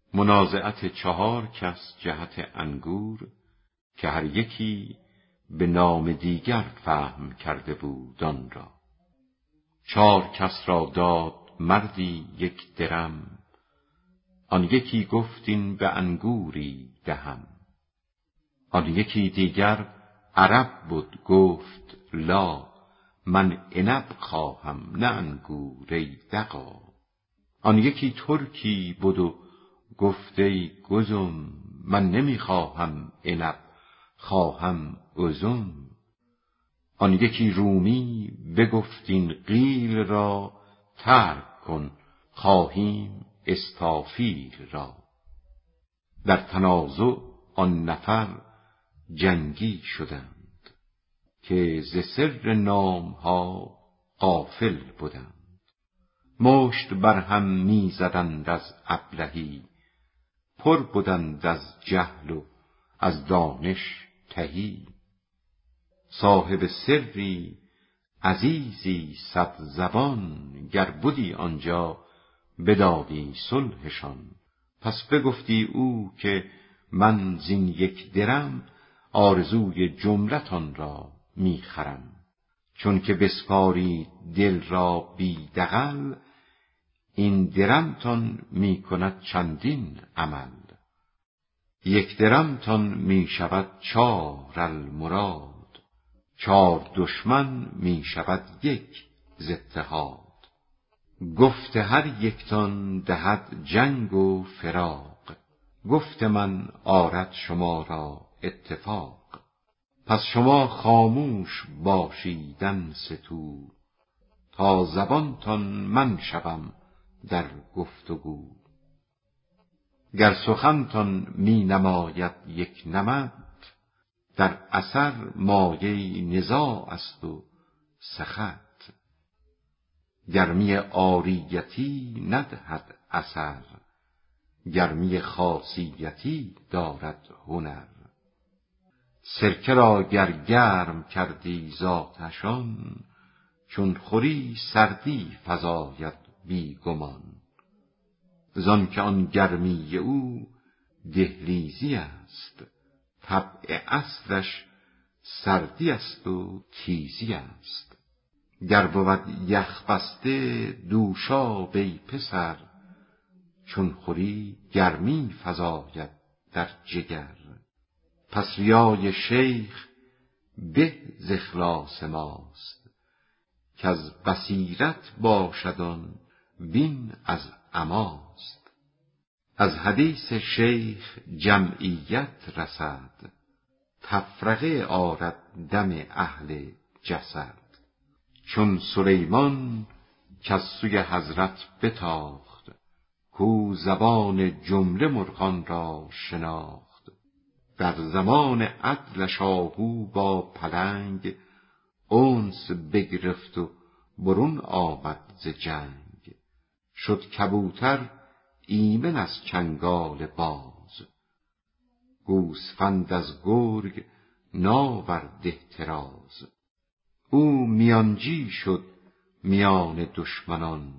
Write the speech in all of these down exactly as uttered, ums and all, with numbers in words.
منازعت چهار کس جهت انگور که هر یکی به نام دیگر فهم کرده بود آن را. چهار کس را داد مردی یک درم، آن یکی گفت این به انگوری دهم. آن یکی دیگر عرب بود گفت لا، من عنب خواهم نه انگور ای دغا. آن یکی ترکی بود و گفت ای گزم، من نمی خواهم عنب خواهم ازم. آن یکی رومی بگفت این قیل را، ترک کن خواهیم استافیل را. در تنازع آن نفر جنگی شدند، که ز سر نامها غافل بودند. مشت بر هم می زدند از ابلهی، پر بودند از جهل و از دانش تهی. صاحب سری عزیزی صد زبان، گر بودی آنجا بدادی صلحشان. پس بگفتی او که من زین یک درم، آرزوی جملتان را می خرم. چون که بسپاری دل را بی دغل، این درمتان می کند چندین عمل. یک درمتان می شود چار المراد، چار دشمن می شود یک ز اتحاد. گفت هر یکتان دهد جنگ و فراق، گفت من آرد شما را اتفاق. پس شما خاموش باشیدن ستو، تا زبانتان من شوم در گفتگو. گر سخنتان می نماید یک نمط، در اثر مایه نزاع است و سخط. گرمی عاریتی ندهد اثر، گرمی خاصیتی دارد هنر. سرکه را گر گرم کردی ذاتشان، چون خوری سردی فزاید بی گمان. زان که آن گرمی او دهلیزی است، طبع اصلش سردی است و تیزی است. گر بود یخ بسته دوشاب ای پسر، چون خوری گرمی فزاید در جگر. پس ریای شیخ به ز اخلاص ماست، کز بصیرت باشد آن وین از عماست. از حدیث شیخ جمعیت رسد، تفرقه آرد دم اهل جسد. چون سلیمان کز سوی حضرت بتاخت، کو زبان جمله مرغان را شناخت. در زمان عدلش آهو با پلنگ، انس بگرفت و برون آمد ز جنگ. شد کبوتر ایمن از چنگال باز، گوسفند از گرگ ناورد احتراز. او میانجی شد میان دشمنان،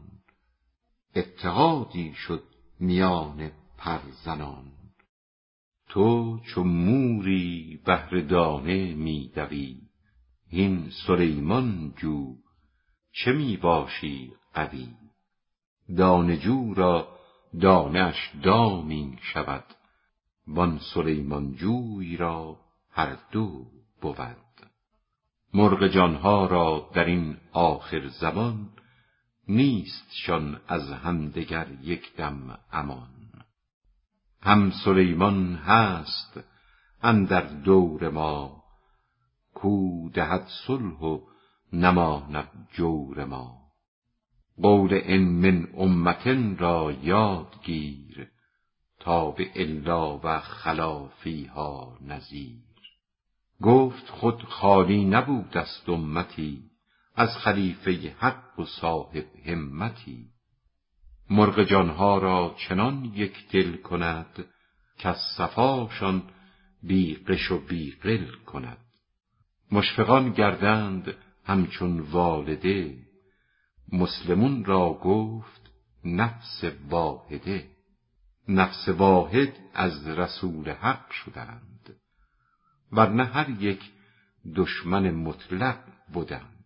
اتحادی شد میان پرزنان. تو چو موری بهر دانه می دوی، هین سلیمان جو چه می باشی قوی. دانه جو را دانه اش دامی شود، وان سلیمان جوی را هر دو بود. مرغ جانها را در این آخر زمان، نیستشان از همدگر یک دم امان. هم سلیمان هست اندر دور ما، کو دهد صلح و نماند جور ما. قول ان من امة را یاد گیر، تا به الا و خلا فیها نذیر. گفت خود خالی نبوده است امتی، از خلیفه حق و صاحب همتی. مرغ جانها را چنان یک دل کند، کز صفاشان بی غش و بی غل کند. مشفقان گردند همچون والده، مسلمون را گفت نفس واحده. نفس واحد از رسول حق شدند، ورنه هر یک دشمن مطلق بودند.